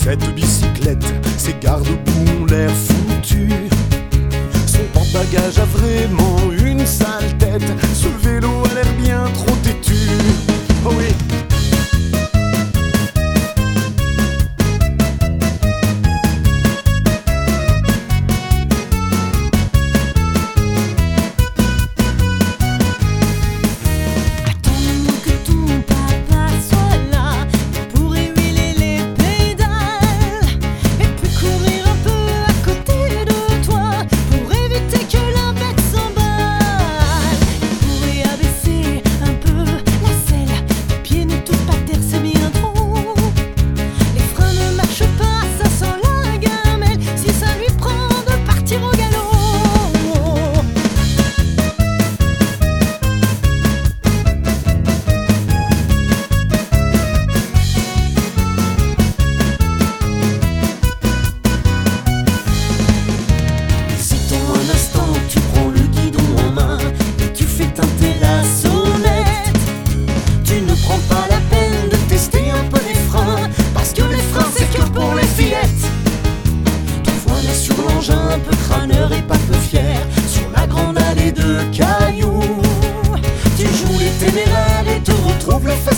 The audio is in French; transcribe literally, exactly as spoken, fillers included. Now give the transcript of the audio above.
Cette bicyclette, ses garde-boue ont l'air foutus. Son porte-bagages a vraiment une sale tête. Ce vélo a l'air bien trop têtu. Oh oui. Un peu crâneur et pas peu fier, sur la grande allée de cailloux, tu joues les téméraires et te retrouves le